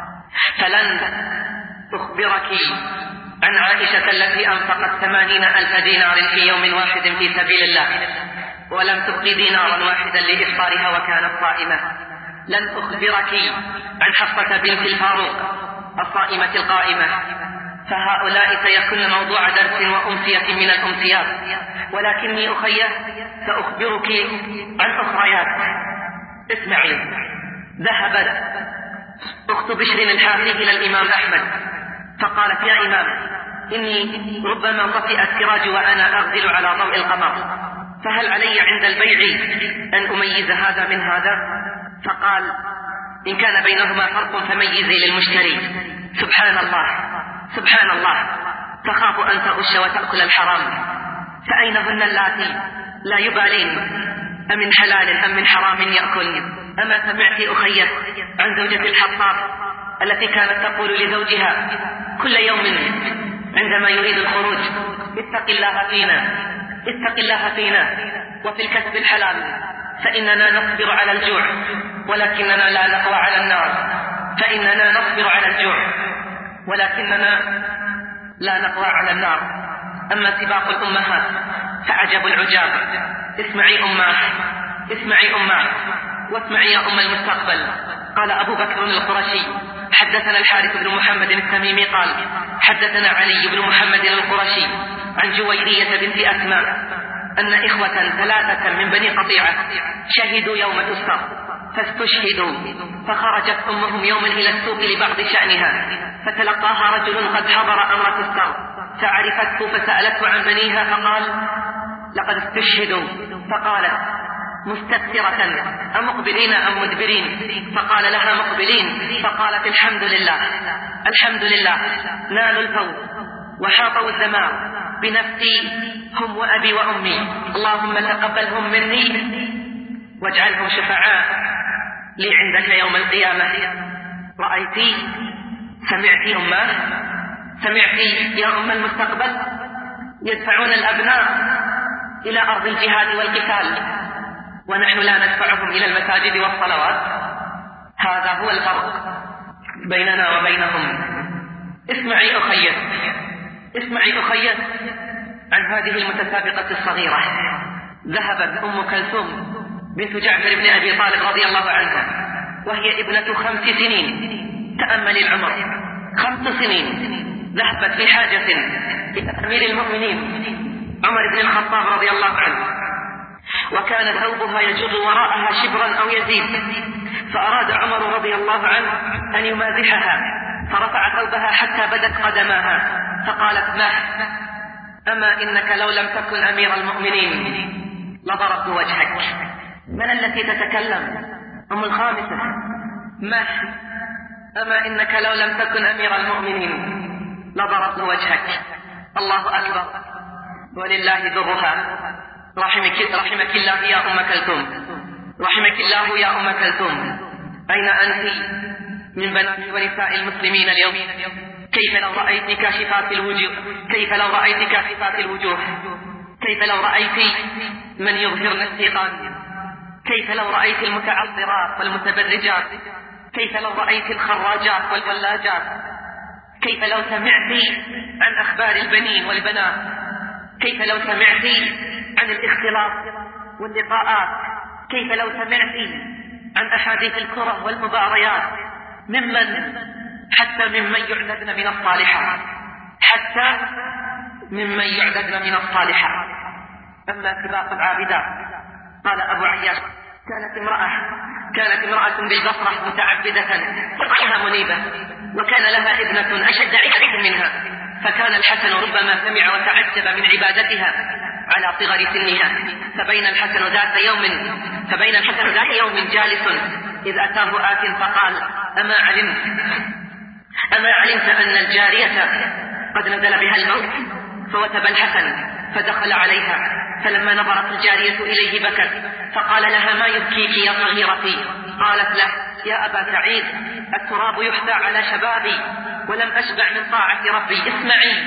فلن أخبرك عن عائشة التي أنفقت ثمانين ألف دينار في يوم واحد في سبيل الله ولم تبقي دينارا واحدا لإفطارها وكانت صائمة. لن أخبرك عن حفصة بنت الفاروق الصائمة القائمة، فهؤلاء سيكون موضوع درس وأمسية من الأمسيات، ولكني أخيه سأخبرك عن أخريات. اسمعي. ذهبت أخت بشر الحافي إلى الإمام أحمد فقالت يا إمام إني ربما طفئ السراج وأنا أغزل على ضوء القمر، فهل علي عند البيع أن أميز هذا من هذا؟ فقال إن كان بينهما فرق فميزي للمشتري. سبحان الله سبحان الله، تخاف أن تغش وتأكل الحرام. فأين هن اللاتي لا يبالين أمن حلال أم من حرام يأكل؟ أما سمعت أخيه عن زوجة الحطاب التي كانت تقول لزوجها كل يوم عندما يريد الخروج اتق الله فينا اتق الله فينا وفي الكسب الحلال، فإننا نصبر على الجوع ولكننا لا نقوى على النار، فإننا نصبر على الجوع ولكننا لا نقوى على النار. أما سباق الأمهات فعجب العجاب. اسمعي أماه اسمعي أماه واسمعي يا أم المستقبل. قال أبو بكر القرشي حدثنا الحارث بن محمد التميمي قال حدثنا علي بن محمد القرشي عن جويرية بنت أسماء أن إخوة ثلاثة من بني قطيعة شهدوا يوم تسر فاستشهدوا، فخرجت أمهم يوما إلى السوق لبعض شأنها فتلقاها رجل قد حضر أمر تسر فعرفته فسألته عن بنيها فقال لقد استشهدوا. فقالت مستكثرة أم مقبلين أم مدبرين؟ فقال لها مقبلين. فقالت الحمد لله الحمد لله، نالوا الفوز وحاطوا الدمار بنفسي هم وأبي وأمي، اللهم تقبلهم مني واجعلهم شفعاء لي عندك يوم القيامة. رأيتي؟ سمعتي أمه؟ سمعتي يا أم المستقبل؟ يدفعون الأبناء إلى أرض الجهاد والقتال ونحن لا ندفعهم إلى المساجد والصلوات. هذا هو الفرق بيننا وبينهم. اسمعي أخيت، اسمعي أخيت عن هذه المتسابقة الصغيرة. ذهبت أم كلثوم بنت جعفر بن أبي طالب رضي الله عنها وهي ابنة خمس سنين. تأمل العمر، خمس سنين. ذهبت بحاجة إلى أمير المؤمنين عمر بن الخطاب رضي الله عنه، وكان ثوبها يجر وراءها شبرا أو يزيد، فأراد عمر رضي الله عنه أن يمازحها فرفع ثوبها حتى بدت قدماها، فقالت ما أما إنك لو لم تكن أمير المؤمنين لضربت وجهك. من التي تتكلم؟ أم الخامسة. ما أما إنك لو لم تكن أمير المؤمنين لضربت وجهك. الله أكبر ولله درها. رحمك, رحمك الله يا أم كلثوم، رحمك الله يا أم كلثوم. أين أنت من بنات ونساء المسلمين اليوم؟ كيف لو رأيت كاشفات الوجوه، كيف لو رأيت كاشفات الوجوه، كيف لو رأيت من يظهرن السيقان، كيف لو رأيت المتعطرات والمتبرجات، كيف لو رأيت الخراجات والولاجات، كيف لو سمعت عن أخبار البنين والبنات، كيف لو سمعت عن الاختلاط واللقاءات، كيف لو سمعت عن أحاديث الكرة والمباريات ممن حتى ممن يعددن من الصالحات، حتى ممن يعددن من الصالحات. أما سباق العابدات، قال أبو عياش كانت امرأة كانت امرأة بالبصرة متعبدة فرعها منيبة، وكان لها ابنة أشد عبادة منها، فكان الحسن ربما سمع وتعجب من عبادتها على صغر سنها، فبين الحسن ذات يوم فبين الحسن ذات يوم جالس إذ أتاه آت فقال أما علمت أما علمت أن الجارية قد نزل بها الموت؟ فوتب الحسن فدخل عليها، فلما نظرت الجارية إليه بكت، فقال لها ما يبكيك يا صغيرتي؟ قالت له يا أبا سعيد التراب يحثى على شبابي ولم أشبع من طاعة ربي. اسمعي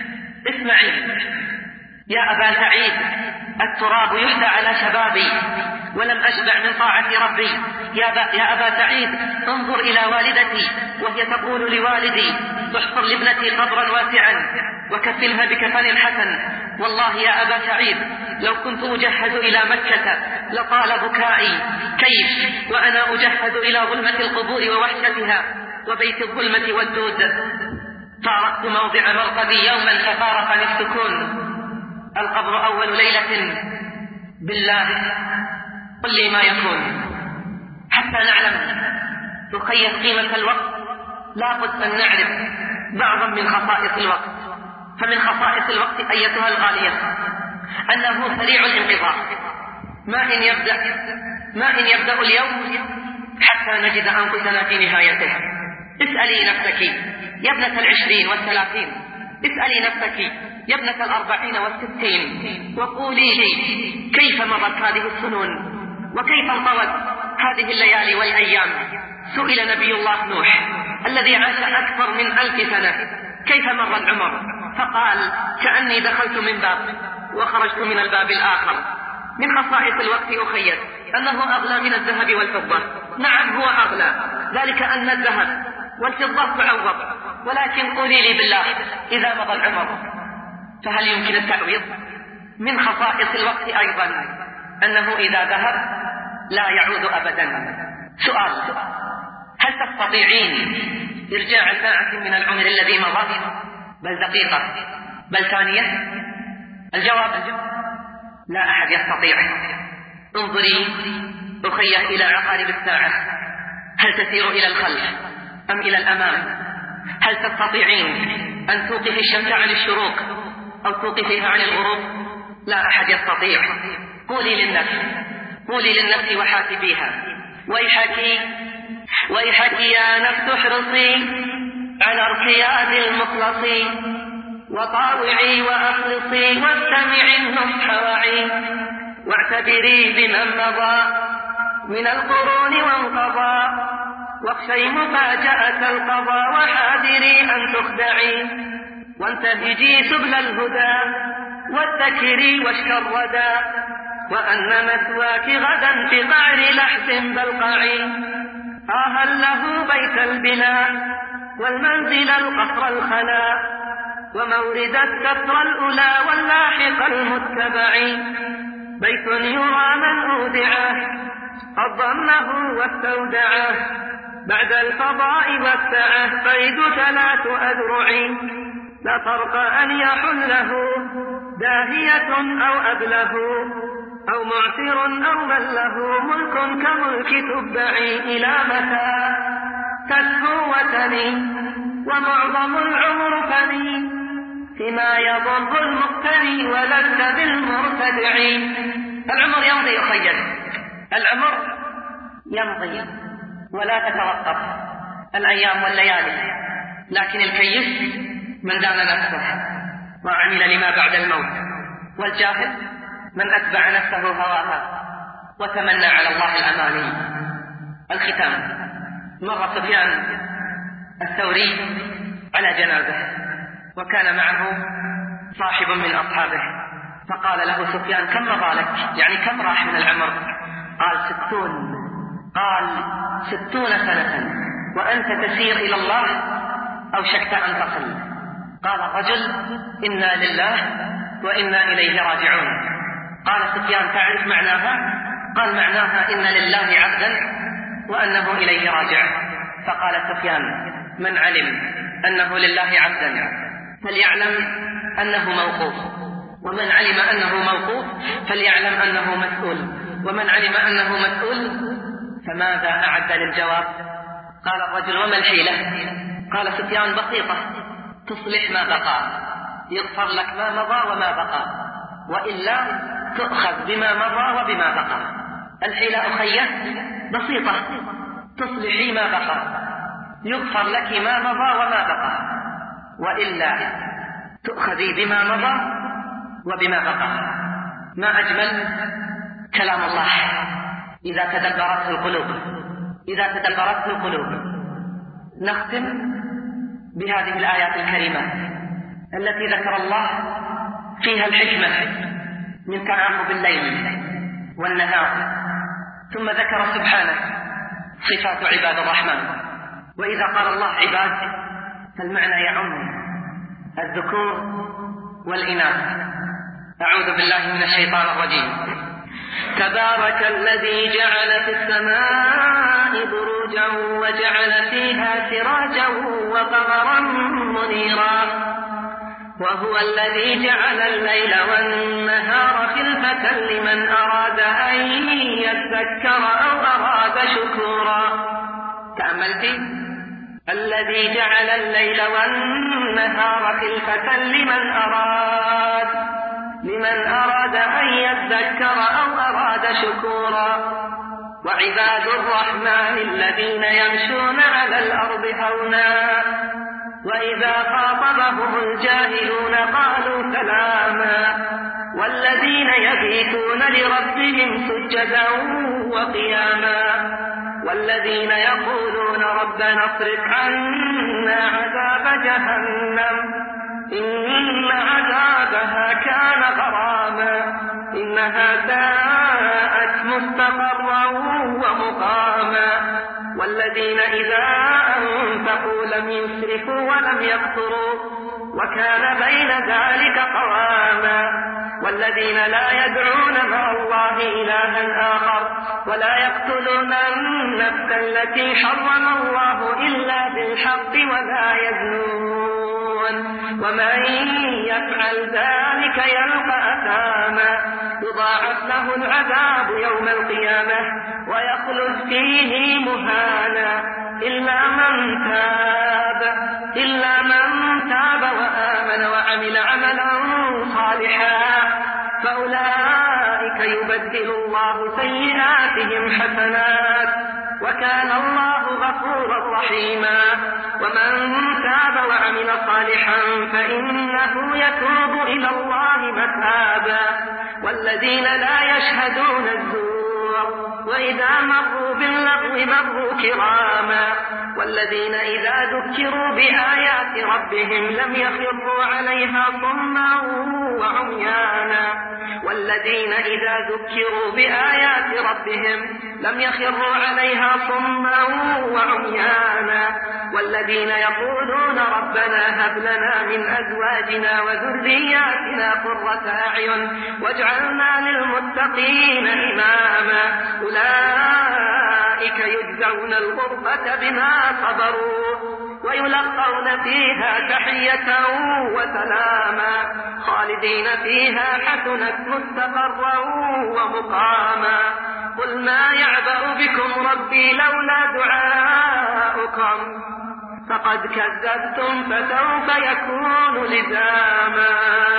اسمعي يا أبا سعيد التراب يحثى على شبابي ولم أشبع من طاعة ربي. يا, يا أبا سعيد انظر إلى والدتي وهي تقول لوالدي تحفر لابنتي قبرا واسعا وكفلها بكفن الحسن. والله يا أبا سعيد لو كنت أجهز إلى مكة لطال بكائي، كيف وأنا أجهز إلى ظلمة القبور ووحشتها وبيت الظلمة والدود. فارقت موضع مرقدي يوما ففارقني السكون. القبر أول ليلة بالله قل لي ما يكون حتى نعلم تخيل قيمة الوقت. لابد أن نعرف بعضا من خصائص الوقت. فمن خصائص الوقت أيتها الغالية أنه سريع الانقضاء. ما إن يبدأ ما إن يبدأ اليوم حتى نجد أنفسنا في نهايته. اسألي نفسك يا ابنة العشرين والثلاثين، اسألي نفسك يا ابنة الأربعين والستين، وقولي لي كيف مضت هذه السنون وكيف انطوت هذه الليالي والأيام. سئل نبي الله نوح الذي عاش أكثر من ألف سنة كيف مر العمر؟ فقال كأني دخلت من باب وخرجت من الباب الآخر. من خصائص الوقت أخير أنه أغلى من الذهب والفضة. نعم هو أغلى، ذلك أن الذهب والفضة تعوض، ولكن قولي لي بالله إذا مضى العمر فهل يمكن التعويض؟ من خصائص الوقت أيضا أنه إذا ذهب لا يعود أبدا. سؤال: هل تستطيعين إرجاع ساعة من العمر الذي مضى، بل دقيقة بل ثانية؟ الجواب لا أحد يستطيع. انظري أخي إلى عقارب الساعة، هل تسير إلى الخلف أم إلى الأمام؟ هل تستطيعين أن توقف الشمس عن الشروق أو توقفها عن الغروب؟ لا أحد يستطيع. قولي للنفس قولي للنفس وحاسبيها: ويحك ويحك يا نفس احرصي على ارتياد المخلص، وطاوعي وأخلصي واستمعي النصح وعي، واعتبري بمن مضى من القرون وانقضى، واخشي مفاجأة القضاء وحاذري أن تخدعي، وانتهجي سبل الهدى واتكري واشكى الردى، وأن مثواك غدا في قعر لحس بلقعي. آها له بيت البناء والمنزل القصر الخلا، ومورد الكثر الأولى واللاحق المتبع، بيت يرى من أودعه قد ضمه واستودعه، بعد الفضاء والسعة فيد ثلاث أذرع، لا فرق أن يحله داهية أو أبله، أو معسر أو من له ملك كملك تبعي. إلى متى تلهو وتني ومعظم العمر فني، فيما يضر المقتني ولست بالمرتدع. العمر يمضي يخيل، العمر يمضي ولا تتوقف الأيام والليالي، لكن الكيس من دان نفسه وعمل لما بعد الموت، والجاهل من أتبع نفسه هواها وتمنى على الله الأماني. الختام: مر سفيان الثوري على جنازة وكان معه صاحب من أصحابه، فقال له سفيان: كم مضى لك؟ يعني كم راح من العمر؟ قال: ستون. قال: ستون سنة وأنت تسير إلى الله أوشكت أن تصل. قال الرجل: إنا لله وإنا إليه راجعون. قال سفيان: تعرف معناها؟ قال: معناها إن لله عبدا وأنه إليه راجع. فقال سفيان: من علم أنه لله عبدا فليعلم أنه موقوف، ومن علم أنه موقوف فليعلم أنه مسؤول، ومن علم أنه مسؤول فماذا أعد للجواب؟ قال الرجل: وما الحيلة؟ قال سفيان: بسيطة، تصلح ما بقى، يغفر لك ما مضى وما بقى، وإلا تؤخذ بما مضى وبما بقى. الحيلة أخيه بسيطة، تصلحي ما بقى، يغفر لك ما مضى وما بقى، وإلا تؤخذي بما مضى وبما بقى. ما أجمل كلام الله إذا تدبرته القلوب إذا تدبرته القلوب. نختم بهذه الآيات الكريمة التي ذكر الله فيها الحكمة من تعاقب الليل والنهار، ثم ذكر سبحانه صفات عباد الرحمن. وإذا قال الله عباد فالمعنى يعم الذكور والإناث. أعوذ بالله من الشيطان الرجيم. تبارك الذي جعل في السماء بروجا وجعل فيها سراجا وقمرا منيرا، وهو الذي جعل الليل والنهار خلفة لمن أراد أن يذكر أو أراد شكورا. تأملت؟ الذي جعل الليل والنهار خلفة لمن أراد لمن أراد أن يذكر أو أراد شكورا. وعباد الرحمن الذين يمشون على الأرض هونا وإذا خاطبهم الجاهلون قالوا سلاما، والذين يبيتون لربهم سجدا وقياما، والذين يقولون ربنا اصرف عنا عذاب جهنم إن عذابها كان غراما إنها ساءت مستقرا ومقاما، والذين إذا أنفقوا لم يسرفوا ولم يقتروا وكان بين ذلك قواما، والذين لا يدعون مع الله إلها آخر ولا يقتلون النفس التي حرم الله إلا بالحق ولا يزنون، ومن يفعل ذلك يلقى أثاما يضاعف له العذاب يوم القيامة ويخلد فيه مهانا إلا من تاب إلا من تاب وآمن وعمل عملا صالحا فأولئك يبدل الله سيئاتهم حسنات وكان الله غفورا رحيما ومن تاب وعمل صالحا فإنه يتوب إلى الله متابا والذين لا يشهدون الزور وإذا مروا باللغو مروا كراما والذين إذا ذكروا بآيات ربهم لم يخروا عليها صما وعميانا والذين إذا ذكروا بآيات ربهم لم يخروا عليها صما وعميانا والذين يقولون ربنا هب لنا من أزواجنا وذرياتنا قرة أعين واجعلنا للمتقين إماما أولئك يجزون الغرفة بما صبروا ويلقون فيها تحية وسلاما خالدين فيها حسنت مستقرا ومقاما قل ما يعبأ بكم ربي لولا دعاؤكم فقد كذبتم فسوف يكون لزاما.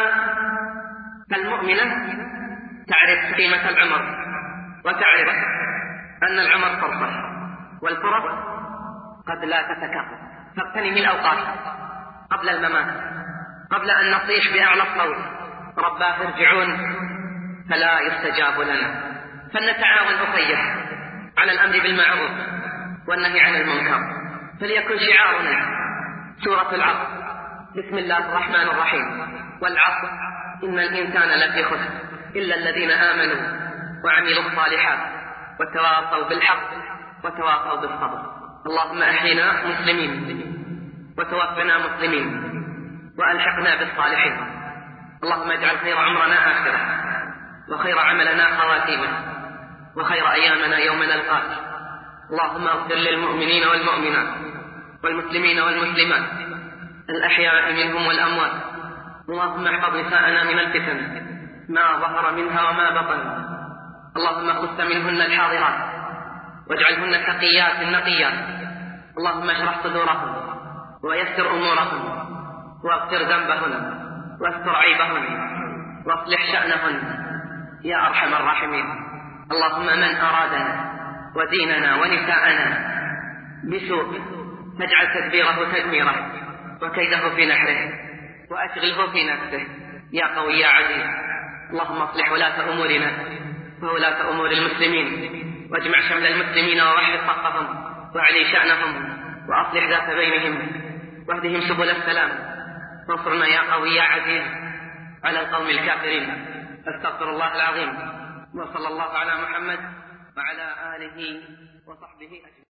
فالمؤمنة تعرف قيمة العمر وتعرف أن العمر فرصة والفرص قد لا تتكرر فاغتنم الأوقات قبل الممات قبل أن نصيح بأعلى الصوت رباه ارجعون فلا يستجاب لنا فلنتعاون أخيه على الأمر بالمعروف والنهي عن المنكر فليكن شعارنا سورة العصر بسم الله الرحمن الرحيم والعصر إن الإنسان لفي خسر إلا الذين آمنوا وعملوا الصالحات وتواصوا بالحق وتواصوا بالصبر. اللهم أحينا مسلمين وتوفنا مسلمين وألحقنا بالصالحين. اللهم اجعل خير عمرنا آخرة وخير عملنا خواتيمه وخير أيامنا يوم نلقاك. اللهم اغفر للمؤمنين والمؤمنات والمسلمين والمسلمات الأحياء منهم والأموات. اللهم احفظ نساءنا من الفتن ما ظهر منها وما بطن. اللهم خذ منهن الحاضرات واجعلهن تقيات نقيات. اللهم اشرح صدورهم ويسر أمورهم واغفر ذنبهن واستر عيبهن واصلح شأنهن يا أرحم الراحمين. اللهم من أرادنا وديننا ونساءنا بسوء فاجعل تدبيره تدميره وكيده في نحره وأشغله في نفسه يا قوي يا عزيز. اللهم اصلح ولاة أمورنا وولاة أمور المسلمين واجمع شمل المسلمين ووحد صفهم وأعلي شأنهم وأصلح ذات بينهم واهدهم سبل السلام وانصرنا يا قوي يا عزيز على القوم الكافرين. أستغفر الله العظيم وصلى الله على محمد وعلى آله وصحبه أجمعين.